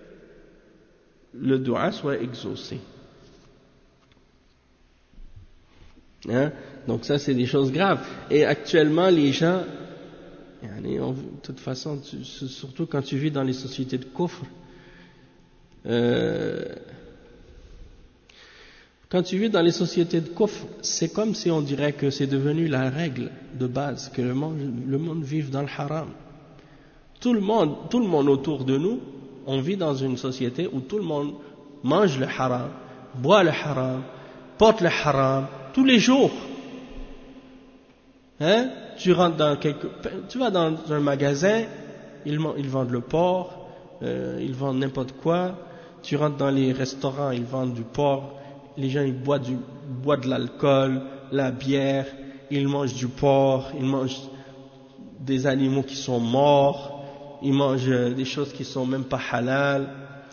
le dua soit exaucé. Hein? Donc ça, c'est des choses graves. Et actuellement, les gens, de toute façon, tu, surtout quand tu vis dans les sociétés de kufr, euh, quand tu vis dans les sociétés de kufr, c'est comme si on dirait que c'est devenu la règle de base, que le monde, le monde vive dans le haram. Tout le monde, tout le monde autour de nous, on vit dans une société où tout le monde mange le haram, boit le haram, porte le haram, tous les jours. Hein? Tu rentres dans quelque, tu vas dans un magasin, ils, ils vendent le porc, euh, ils vendent n'importe quoi. Tu rentres dans les restaurants, ils vendent du porc. Les gens, ils boivent, du, boivent de l'alcool, la bière, ils mangent du porc, ils mangent des animaux qui sont morts, ils mangent des choses qui sont même pas halal.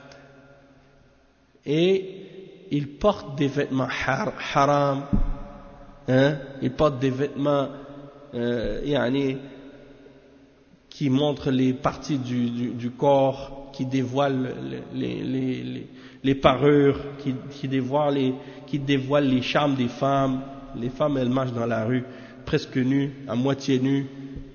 Et ils portent des vêtements har, haram, hein? Ils portent des vêtements euh, yani, qui montrent les parties du, du, du corps, qui dévoilent les, les, les, les parures, qui, qui, dévoilent les, qui dévoilent les charmes des femmes. Les femmes, elles marchent dans la rue presque nues, à moitié nues.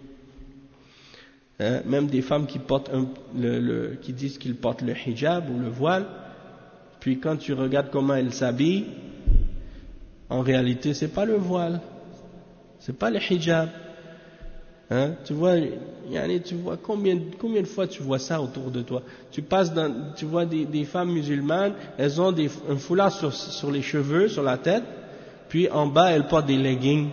Hein? Même des femmes qui, portent un, le, le, qui disent qu'ils portent le hijab ou le voile. Puis quand tu regardes comment elles s'habillent, en réalité, c'est pas le voile, c'est pas le hijab. Hein? Tu vois, yani, tu vois combien, combien de fois tu vois ça autour de toi? Tu passes dans, tu vois des, des femmes musulmanes, elles ont des, un foulard sur, sur les cheveux, sur la tête, puis en bas elles portent des leggings.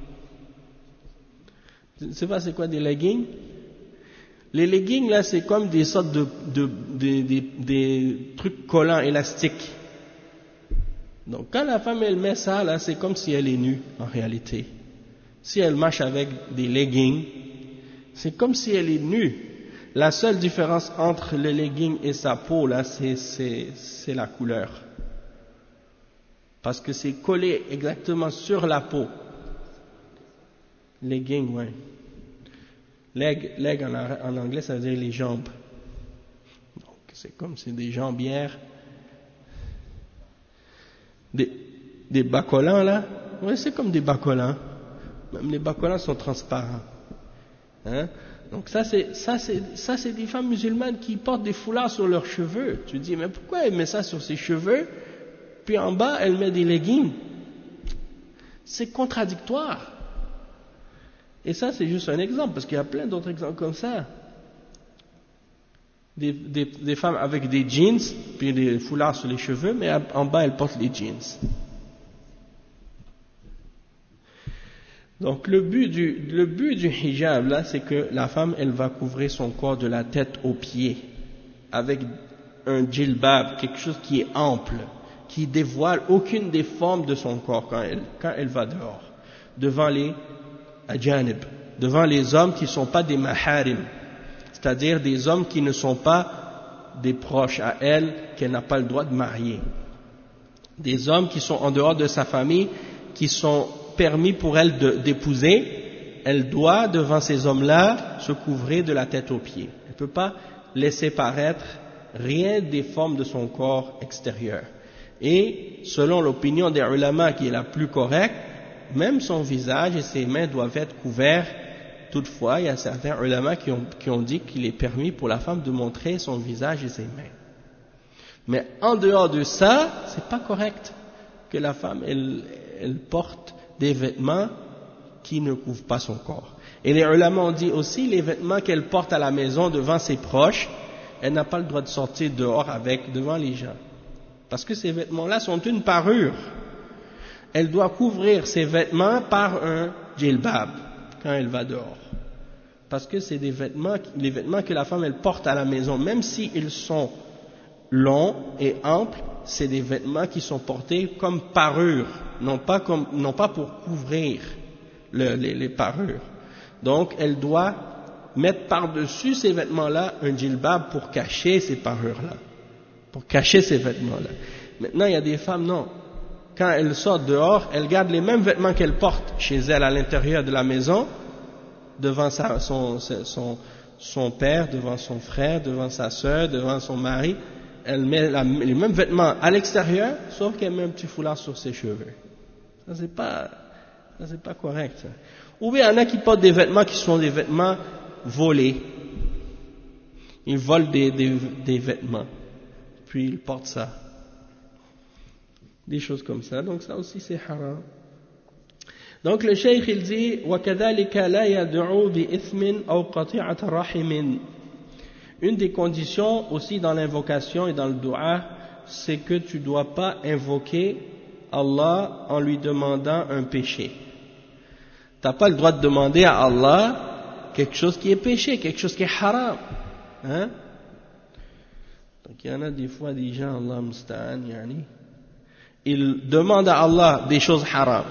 Tu sais pas c'est quoi des leggings? Les leggings là, c'est comme des sortes de, de, de, de, de, des trucs collants, élastiques. Donc quand la femme elle met ça là, c'est comme si elle est nue en réalité. Si elle marche avec des leggings, c'est comme si elle est nue. La seule différence entre le legging et sa peau là, c'est, c'est, c'est la couleur. Parce que c'est collé exactement sur la peau. Legging, ouais. Leg, leg en, en anglais, ça veut dire les jambes. Donc, c'est comme c'est des jambières. Des, des bas collants, là. Oui, c'est comme des bas collants. Même les bas collants sont transparents. Hein? Donc, ça c'est, ça, c'est, ça, c'est des femmes musulmanes qui portent des foulards sur leurs cheveux. Tu dis, mais pourquoi elle met ça sur ses cheveux? puis en bas, elle met des leggings. C'est contradictoire. Et ça, c'est juste un exemple, parce qu'il y a plein d'autres exemples comme ça. Des, des, des femmes avec des jeans, puis des foulards sur les cheveux, mais en bas, elles portent les jeans. Donc, le but du, le but du hijab, là, c'est que la femme, elle va couvrir son corps de la tête aux pieds, avec un djilbab, quelque chose qui est ample, qui dévoile aucune des formes de son corps quand elle, quand elle va dehors, devant les ajanib, devant les hommes qui ne sont pas des maharim, c'est-à-dire des hommes qui ne sont pas des proches à elle, qu'elle n'a pas le droit de marier. Des hommes qui sont en dehors de sa famille, qui sont permis pour elle de, d'épouser, elle doit, devant ces hommes-là, se couvrir de la tête aux pieds. Elle ne peut pas laisser paraître rien des formes de son corps extérieur. Et, selon l'opinion des ulama qui est la plus correcte, même son visage et ses mains doivent être couverts. Toutefois, il y a certains ulama qui ont, qui ont dit qu'il est permis pour la femme de montrer son visage et ses mains. Mais en dehors de ça, c'est pas correct que la femme, elle, elle porte des vêtements qui ne couvrent pas son corps. Et les ulama ont dit aussi, les vêtements qu'elle porte à la maison devant ses proches, elle n'a pas le droit de sortir dehors avec, devant les gens. Parce que ces vêtements-là sont une parure. Elle doit couvrir ses vêtements par un djilbab quand elle va dehors. Parce que c'est des vêtements, les vêtements que la femme elle porte à la maison, même s'ils sont longs et amples, c'est des vêtements qui sont portés comme parure, non pas, comme, non pas pour couvrir le, les, les parures. Donc elle doit mettre par-dessus ces vêtements-là un djilbab pour cacher ces parures-là, pour cacher ces vêtements-là. Maintenant il y a des femmes, non. Quand elles sortent dehors, elles gardent les mêmes vêtements qu'elles portent chez elles à l'intérieur de la maison, devant sa, son, son, son père, devant son frère, devant sa sœur, devant son mari. Elle met la, les mêmes vêtements à l'extérieur, sauf qu'elle met un petit foulard sur ses cheveux. Ça c'est pas, ça c'est pas correct. Ça. Ou bien il y en a qui portent des vêtements qui sont des vêtements volés. Ils volent des, des, des vêtements, puis ils portent ça. Des choses comme ça, donc ça aussi c'est haram. Donc le cheikh il dit وَكَذَلِكَ لَا يَدْعُو بِإِثْمٍ أَوْ قَطِعَةَ رَحِمٍ. Une des conditions aussi dans l'invocation et dans le dua, c'est que tu ne dois pas invoquer Allah en lui demandant un péché. Tu n'as pas le droit de demander à Allah quelque chose qui est péché, quelque chose qui est haram. Hein? Donc il y en a des fois des gens, Allah musta'an, yani, ils demandent à Allah des choses haram.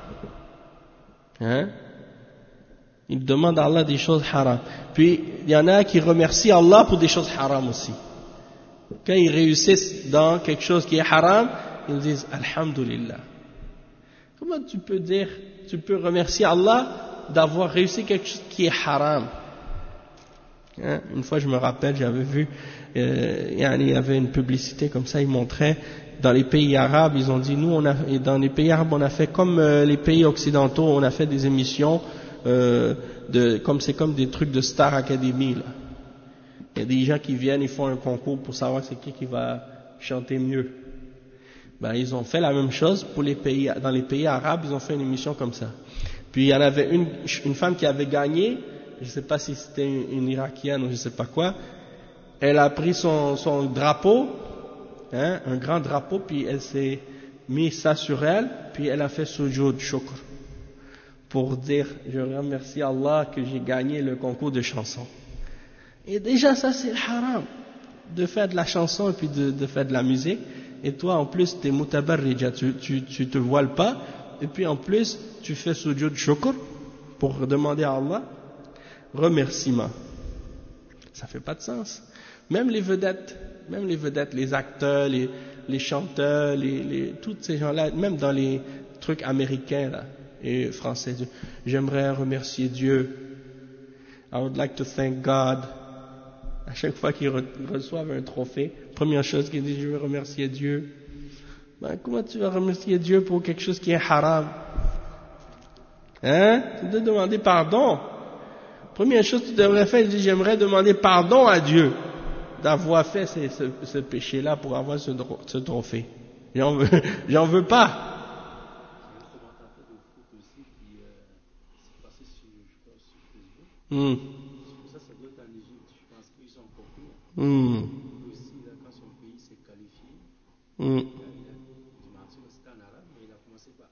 Hein? Ils demandent à Allah des choses haram. Puis, il y en a qui remercient Allah pour des choses haram aussi. Quand ils réussissent dans quelque chose qui est haram, ils disent Alhamdulillah. Comment tu peux dire, tu peux remercier Allah d'avoir réussi quelque chose qui est haram? Hein? Une fois, je me rappelle, j'avais vu, euh, il y avait une publicité comme ça, ils montraient dans les pays arabes, ils ont dit, nous, on a, et dans les pays arabes, on a fait comme euh, les pays occidentaux, on a fait des émissions, euh, de, comme c'est comme des trucs de Star Academy, là. Il y a des gens qui viennent, ils font un concours pour savoir c'est qui qui va chanter mieux. Ben, ils ont fait la même chose pour les pays, dans les pays arabes, ils ont fait une émission comme ça. Puis il y en avait une, une femme qui avait gagné, je ne sais pas si c'était une, une Irakienne ou je ne sais pas quoi, elle a pris son, son drapeau, hein, un grand drapeau, puis elle s'est mis ça sur elle, puis elle a fait sujoud shukr, pour dire, je remercie Allah que j'ai gagné le concours de chansons. Et déjà ça c'est haram, de faire de la chanson et puis de, de faire de la musique, et toi en plus t'es mutabarrija, tu, tu, tu te voiles pas, et puis en plus tu fais sujoud shukr, pour demander à Allah remerciement. Ça fait pas de sens. Même les vedettes, même les vedettes, les acteurs, les, les chanteurs, les, les, tous ces gens-là, même dans les trucs américains là, et français, j'aimerais remercier Dieu. I would like to thank God. À chaque fois qu'ils re reçoivent un trophée, première chose qu'ils disent, je veux remercier Dieu. Ben, comment tu vas remercier Dieu pour quelque chose qui est haram? Hein? Tu dois demander pardon. Première chose que tu devrais faire, il dit, j'aimerais demander pardon à Dieu d'avoir fait ce, ce, ce péché-là pour avoir ce, ce trophée. J'en veux, j'en veux pas. Hmm. Ça, ça doit être en Égypte. Je pense qu'ils sont encore pires. Hmm. Aussi, là, quand son pays s'est qualifié, Hmm. il a, il a, je m'en souviens, c'était en arabe, mais il a commencé par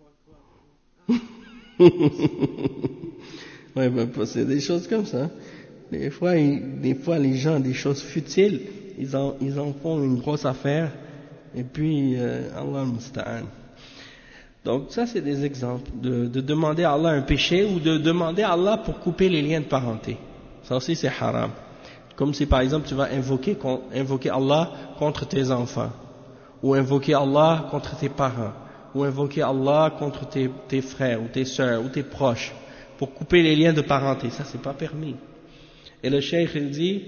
Allahu Akbar. Ouais, ben, c'est des choses comme ça. Des fois, ils, des fois, les gens, des choses futiles, ils en, ils en font une grosse affaire, et puis, euh, Allah al-Musta'an. Donc, ça, c'est des exemples de, de demander à Allah un péché ou de demander à Allah pour couper les liens de parenté. Ça aussi, c'est haram. Comme si, par exemple, tu vas invoquer, invoquer Allah contre tes enfants, ou invoquer Allah contre tes parents, ou invoquer Allah contre tes, tes frères, ou tes sœurs, ou tes proches, pour couper les liens de parenté. Ça, c'est pas permis. Et le cheikh, il dit,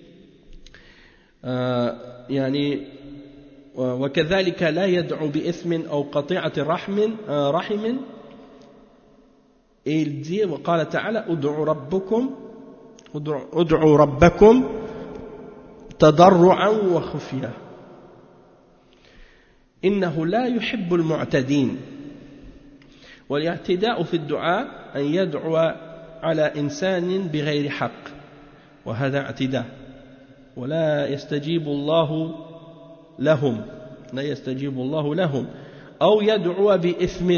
euh, yani, وكذلك لا يدعو بإثم أو قطيعة رحم رحم. Et il dit, وقال تعالى ادعوا ربكم ادعوا ربكم تضرعا وخفيا إنه لا يحب المعتدين. والاعتداء في الدعاء أن يدعو على إنسان بغير حق، وهذا اعتداء، ولا يستجيب الله لهم لا يستجيب الله لهم، أو يدعو بإثم،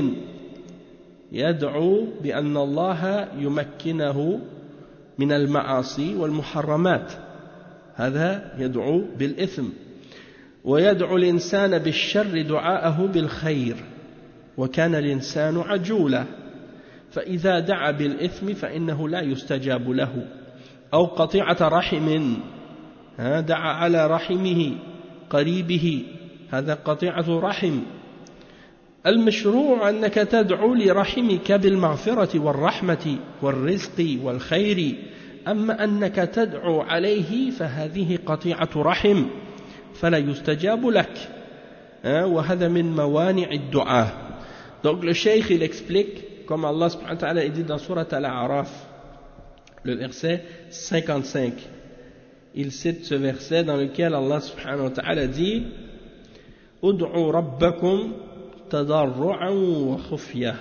يدعو بأن الله يمكنه من المعاصي والمحرمات، هذا يدعو بالإثم. ويدعو الإنسان بالشر دعاءه بالخير، وكان الإنسان عجولا، فإذا دعا بالإثم فإنه لا يستجاب له. أو قطيعة رحم، دعا على رحمه قريبه، هذا قطيعة رحم. المشروع أنك تدعو لرحمك بالمغفرة والرحمة والرزق والخير، أما أنك تدعو عليه فهذه قطيعة رحم فلا يستجاب لك، وهذا من موانع الدعاء. Donc le cheikh il explique, comme Allah subhanahu wa ta'ala dit dans Surat Al-A'raf, le verset cinquante-cinq. Il cite ce verset dans lequel Allah subhanahu wa ta'ala dit Ud'u rabbakum tadarru'an wa khufya.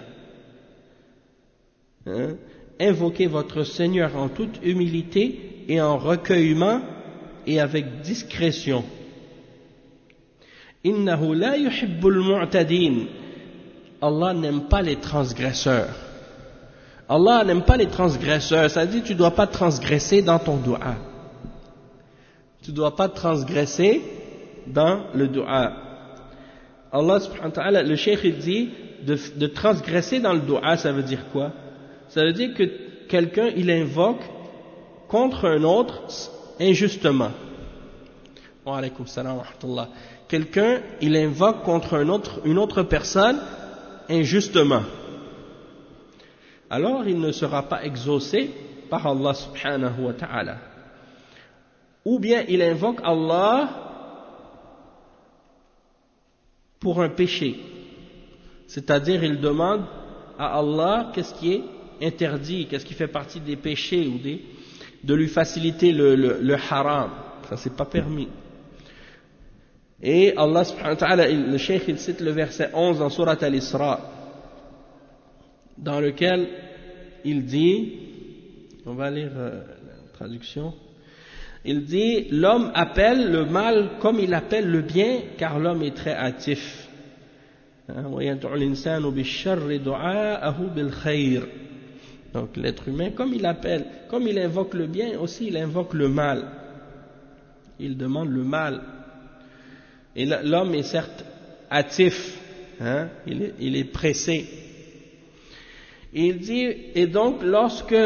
Invoquez votre Seigneur en toute humilité et en recueillement et avec discrétion. Innahu la yuhibbul mu'tadin. Allah n'aime pas les transgresseurs. Allah n'aime pas les transgresseurs. Ça dit, tu ne dois pas transgresser dans ton dua. Tu ne dois pas transgresser dans le dua. Allah subhanahu wa ta'ala, le cheikh il dit, de, de transgresser dans le dua, ça veut dire quoi? Ça veut dire que quelqu'un, il invoque contre un autre injustement. Wa alaykum salam wa rahmatullah. Quelqu'un, il invoque contre un autre, une autre personne injustement. Alors, il ne sera pas exaucé par Allah subhanahu wa ta'ala. Ou bien, il invoque Allah pour un péché. C'est-à-dire, il demande à Allah qu'est-ce qui est interdit, qu'est-ce qui fait partie des péchés, ou des, de lui faciliter le, le, le haram. Ça, c'est pas permis. Et Allah subhanahu wa ta'ala, le cheikh il cite le verset onze dans Surat Al-Isra, dans lequel il dit, on va lire euh, la traduction, il dit, l'homme appelle le mal comme il appelle le bien, car l'homme est très hâtif. Donc l'être humain, comme il appelle, comme il invoque le bien, aussi il invoque le mal. Il demande le mal. Et l'homme est certes hâtif, hein, il, est, il est pressé. Et il dit, et donc lorsque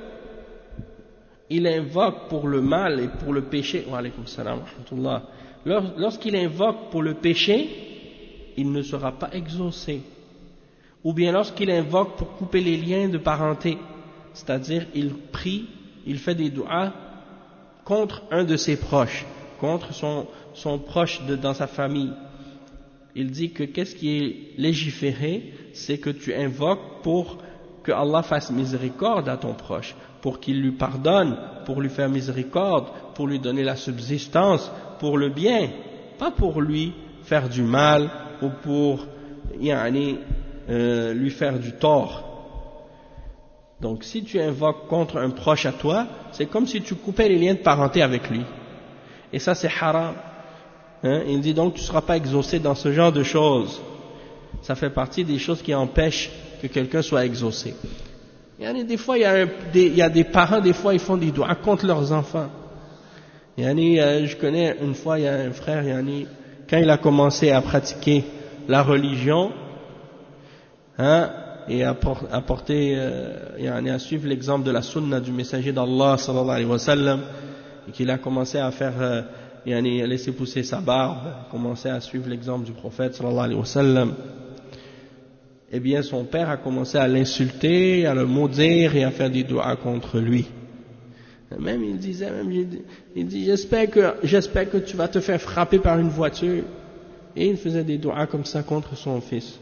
il invoque pour le mal et pour le péché, wa alaykum salam wa rahmatullah, lorsqu'il invoque pour le péché, il ne sera pas exaucé. Ou bien lorsqu'il invoque pour couper les liens de parenté, c'est-à-dire il prie, il fait des du'as contre un de ses proches, contre son, son proche de, dans sa famille. Il dit que qu'est-ce qui est légiféré, c'est que tu invoques pour que Allah fasse miséricorde à ton proche, pour qu'il lui pardonne, pour lui faire miséricorde, pour lui donner la subsistance, pour le bien, pas pour lui faire du mal ou pour yani, euh, lui faire du tort. Donc si tu invoques contre un proche à toi, c'est comme si tu coupais les liens de parenté avec lui. Et ça c'est haram. Hein? Il dit donc tu ne seras pas exaucé dans ce genre de choses. Ça fait partie des choses qui empêchent que quelqu'un soit exaucé. Il y a des fois, il y a, un, des, il y a des parents, des fois ils font des doigts contre leurs enfants. Il y a, je connais une fois, il y a un frère, il y a, quand il a commencé à pratiquer la religion, hein, et à, à porter, euh, à suivre l'exemple de la sunna du messager d'Allah sallallahu alayhi wa sallam, et qu'il a commencé à faire, euh, à laisser pousser sa barbe, a commencé à suivre l'exemple du prophète sallallahu alayhi wa sallam, eh bien son père a commencé à l'insulter, à le maudire et à faire des doigts contre lui. Même il disait, même il dit, j'espère que, j'espère que tu vas te faire frapper par une voiture. Et il faisait des doigts comme ça contre son fils.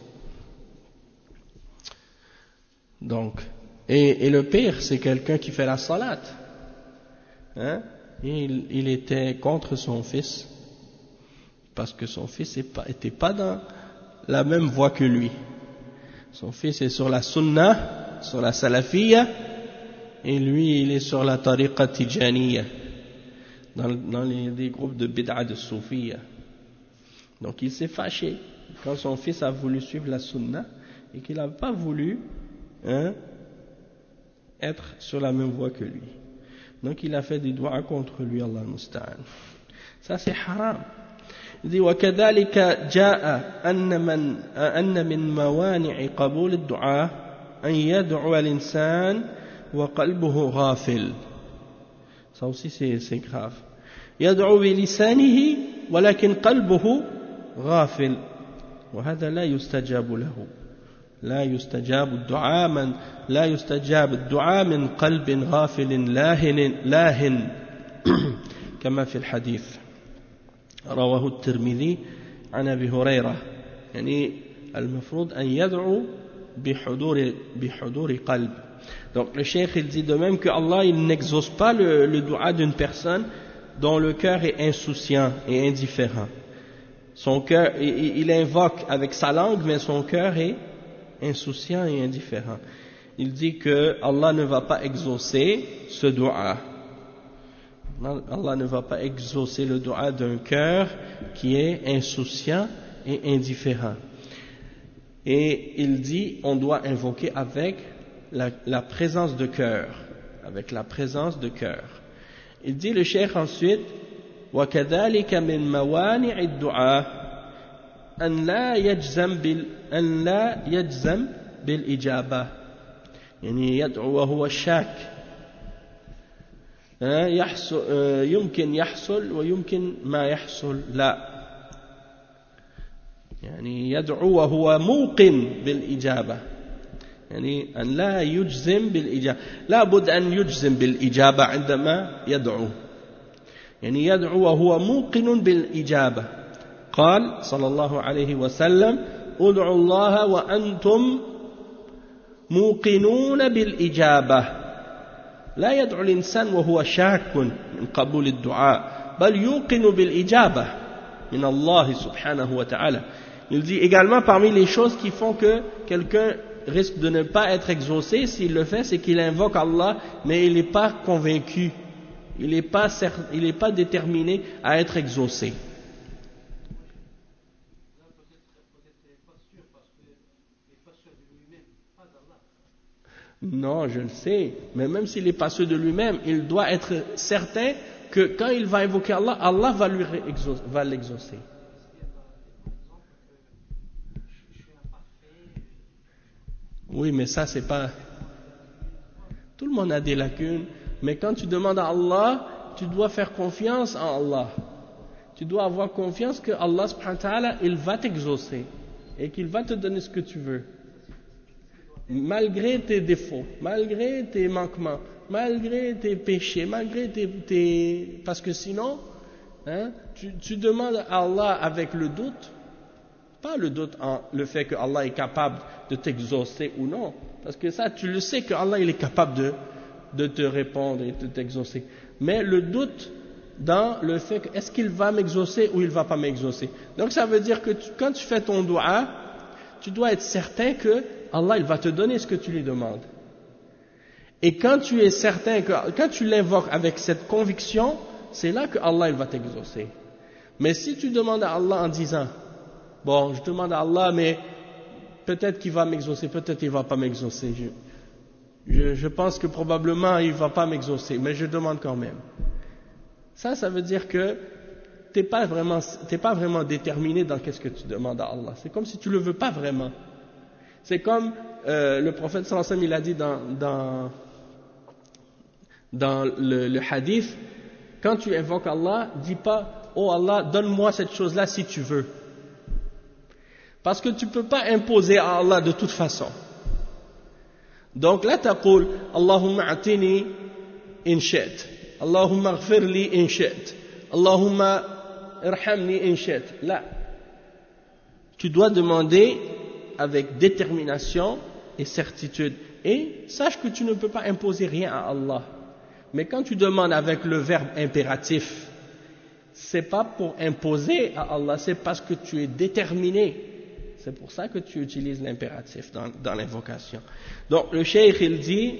Donc, et, et le pire, c'est quelqu'un qui fait la salat. Hein? Et il, il était contre son fils, parce que son fils n'était pas dans la même voie que lui. Son fils est sur la sunna, sur la salafiyya, et lui il est sur la tariqa tijaniyya, dans, dans les, les groupes de bid'a de soufiyya. Donc il s'est fâché quand son fils a voulu suivre la sunna et qu'il n'a pas voulu hein, être sur la même voie que lui. Donc il a fait des doigts contre lui, Allah al-Musta'an. Ça c'est haram. Il dit وكذلك جاء أن من أن من موانع قبول الدعاء أن يدعو الإنسان وقلبه غافل. Ça aussi c'est, c'est grave. يدعو بلسانه ولكن قلبه غافل وهذا لا يستجاب له. لا يستجاب الدعاء من لا يستجاب الدعاء من قلب غافل لاهن لاهن كما في الحديث رواه الترمذي عن أبي هريرة. يعني المفروض أن يدعو بحضور بحضور قلب. Donc le cheikh il dit de même que Allah il n'exauce pas le, le dua d'une personne dont le cœur est insouciant et indifférent. Son cœur, il, il invoque avec sa langue, mais son cœur est insouciant et indifférent. Il dit que Allah ne va pas exaucer ce dua. Allah ne va pas exaucer le dua d'un cœur qui est insouciant et indifférent. Et il dit, on doit invoquer avec la, la présence de cœur, avec la présence de cœur. Il dit le cheikh ensuite, وكذلك من موانع الدعاء أن لا يجزم بال أن لا يجزم بالإجابة. يعني يدعو وهو شاك. يحصل يمكن يحصل ويمكن ما يحصل لا. يعني يدعو وهو موقن بالإجابة. يعني أن لا يجزم بالإجابة. لا بد أن يجزم بالإجابة عندما يدعو. يعني يدعو وهو موقن بالإجابة. قال صلى الله عليه وسلم ادعوا الله وأنتم موقنون بالإجابة. لا يدعو الإنسان وهو شاك من قبول الدعاء بل يوقن بالإجابة من الله سبحانه وتعالى. Il dit également parmi les choses qui font que quelqu'un risque de ne pas être exaucé, s'il le fait, c'est qu'il invoque Allah, mais il n'est pas convaincu, il n'est pas, il n'est pas déterminé à être exaucé. Non, je le sais, mais même s'il n'est pas sûr de lui-même, il doit être certain que quand il va invoquer Allah, Allah va lui exaucer, va l'exaucer. Oui, mais ça c'est pas... Tout le monde a des lacunes, mais quand tu demandes à Allah, tu dois faire confiance en Allah. Tu dois avoir confiance que Allah subhanahu wa ta'ala, il va t'exaucer et qu'il va te donner ce que tu veux. Malgré tes défauts, malgré tes manquements, malgré tes péchés, malgré tes... tes... Parce que sinon, hein, tu, tu demandes à Allah avec le doute, pas le doute en le fait que Allah est capable de t'exaucer ou non, parce que ça, tu le sais que Allah il est capable de, de te répondre et de t'exaucer. Mais le doute dans le fait que est-ce qu'il va m'exaucer ou il ne va pas m'exaucer. Donc ça veut dire que tu, quand tu fais ton dua, tu dois être certain que Allah il va te donner ce que tu lui demandes. Et quand tu es certain que quand tu l'invoques avec cette conviction, c'est là que Allah il va t'exaucer. Mais si tu demandes à Allah en disant bon, je demande à Allah mais peut-être qu'il va m'exaucer, peut-être qu'il ne va pas m'exaucer. Je, je, je pense que probablement il ne va pas m'exaucer, mais je demande quand même. Ça, ça veut dire que tu n'es pas vraiment, t'es pas vraiment déterminé dans qu'est-ce que tu demandes à Allah. C'est comme si tu ne le veux pas vraiment. C'est comme euh, le prophète sallallahu alayhi wa sallam, il a dit dans, dans, dans le, le hadith, quand tu invoques Allah, dis pas « Oh Allah, donne-moi cette chose-là si tu veux ». Parce que tu ne peux pas imposer à Allah de toute façon. Donc là, taqul « Allahumma atini in shi'ta ». Allahumma ghfir li in shi'ta. Allahumma irhamni in shi'ta. Là, tu dois demander avec détermination et certitude. Et sache que tu ne peux pas imposer rien à Allah. Mais quand tu demandes avec le verbe impératif, c'est pas pour imposer à Allah, c'est parce que tu es déterminé. C'est pour ça que tu utilises l'impératif dans, dans l'invocation. Donc le cheikh il dit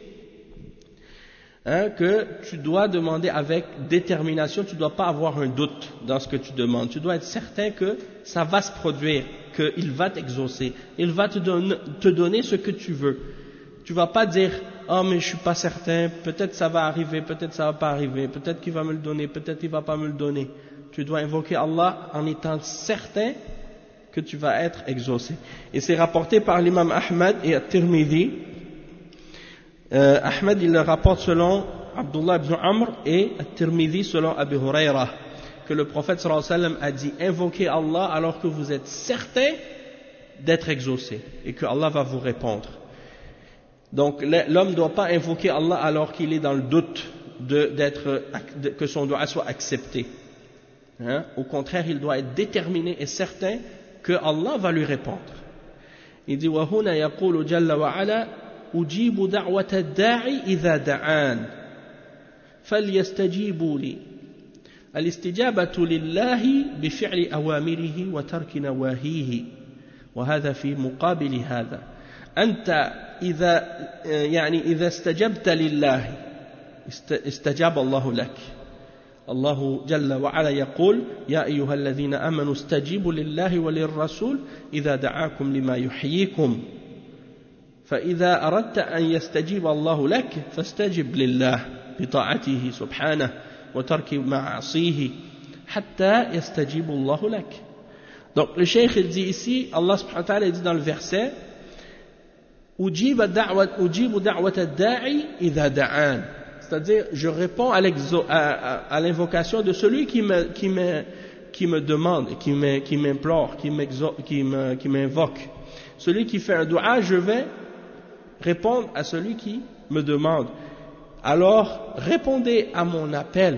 Hein, que tu dois demander avec détermination, tu ne dois pas avoir un doute dans ce que tu demandes, tu dois être certain que ça va se produire, qu'il va t'exaucer, il va te, donne, te donner ce que tu veux. Tu ne vas pas dire « Oh mais je ne suis pas certain, peut-être ça va arriver, peut-être ça ne va pas arriver, peut-être qu'il va me le donner, peut-être qu'il ne va pas me le donner ». Tu dois invoquer Allah en étant certain que tu vas être exaucé. Et c'est rapporté par l'imam Ahmad et At-Tirmidhi. Euh, Ahmed il le rapporte selon Abdullah ibn Amr et At-Tirmidhi selon Abu Huraira que le prophète sallallahu alayhi wa sallam a dit invoquez Allah alors que vous êtes certain d'être exaucé et que Allah va vous répondre. Donc l'homme ne doit pas invoquer Allah alors qu'il est dans le doute de, d'être, de, que son dua soit accepté. Hein? Au contraire, il doit être déterminé et certain que Allah va lui répondre. Il dit wa huna yaqulu jalla wa ala أجيب دعوة الداعي إذا دعان فليستجيبوا لي الاستجابة لله بفعل أوامره وترك نواهيه وهذا في مقابل هذا أنت إذا يعني إذا استجبت لله استجاب الله لك الله جل وعلا يقول يا أيها الذين آمنوا استجيبوا لله وللرسول إذا دعاكم لما يحييكم فإذا أردت أن يستجيب الله لك فاستجب لله بطاعته سبحانه وترك معصيه حتى يستجيب الله لك. Donc le cheikh il dit ici, Allah subhanahu wa ta'ala dit dans le verset أجيب دعوة أجيب دعوة الداعي إذا دعان, c'est-à-dire je réponds à, à, à, à l'invocation de celui qui me, qui me, qui me demande, qui me, qui m'implore, qui, qui, me, qui m'invoque. Celui qui fait un dua, je vais répondre à celui qui me demande. Alors, répondez à mon appel.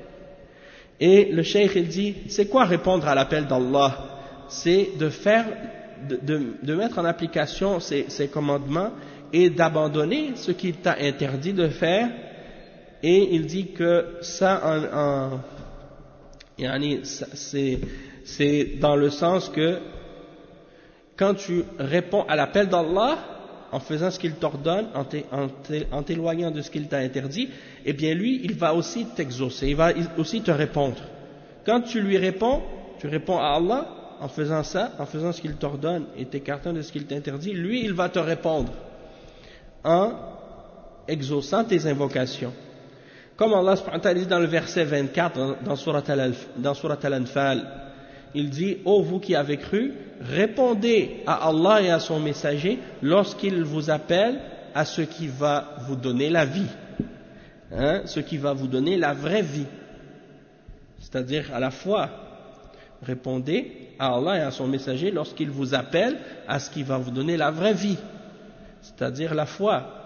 Et le cheikh il dit, c'est quoi répondre à l'appel d'Allah? C'est de faire, de, de, de mettre en application ses, ses commandements et d'abandonner ce qu'il t'a interdit de faire. Et il dit que ça, en, en, yani, c'est, c'est dans le sens que quand tu réponds à l'appel d'Allah, en faisant ce qu'il t'ordonne, en t'éloignant de ce qu'il t'a interdit, eh bien lui, il va aussi t'exaucer, il va aussi te répondre. Quand tu lui réponds, tu réponds à Allah, en faisant ça, en faisant ce qu'il t'ordonne et t'écartant de ce qu'il t'interdit, lui, il va te répondre en exaucant tes invocations. Comme Allah subhanahu wa ta'ala dit dans le verset vingt-quatre, dans Surat Al-Anfal, il dit, ô vous qui avez cru, répondez à Allah et à son messager lorsqu'il vous appelle à ce qui va vous donner la vie, hein, ce qui va vous donner la vraie vie, c'est-à-dire à la foi. Répondez à Allah et à son messager lorsqu'il vous appelle à ce qui va vous donner la vraie vie, c'est-à-dire la foi.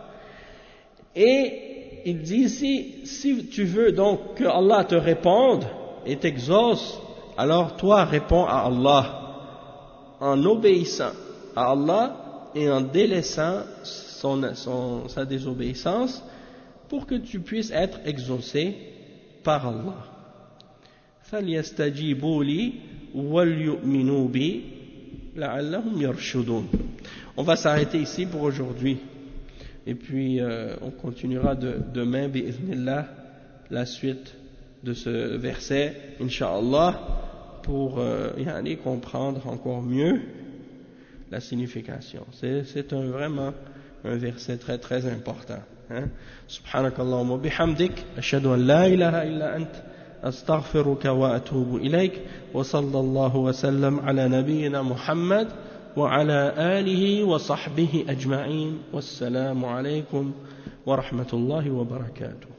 Et il dit ici, si tu veux donc que Allah te réponde et t'exauce, alors toi réponds à Allah en obéissant à Allah et en délaissant son, son, sa désobéissance pour que tu puisses être exaucé par Allah. فليستجيبوا لي وليؤمنوا بي لعلهم يرشدون. On va s'arrêter ici pour aujourd'hui. Et puis euh, on continuera de, demain, bi'idhnillah, la suite de ce verset, incha'Allah, pour euh, yani, comprendre encore mieux la signification. C'est, c'est un, vraiment un verset très très important. Hein? Subhanakallahumma bihamdik, ashhadu an la ilaha illa ant, astaghfiruka wa atubu ilayk, wa sallallahu wa sallam ala nabiyyina Muhammad وعلى آله وصحبه أجمعين والسلام عليكم ورحمة الله وبركاته.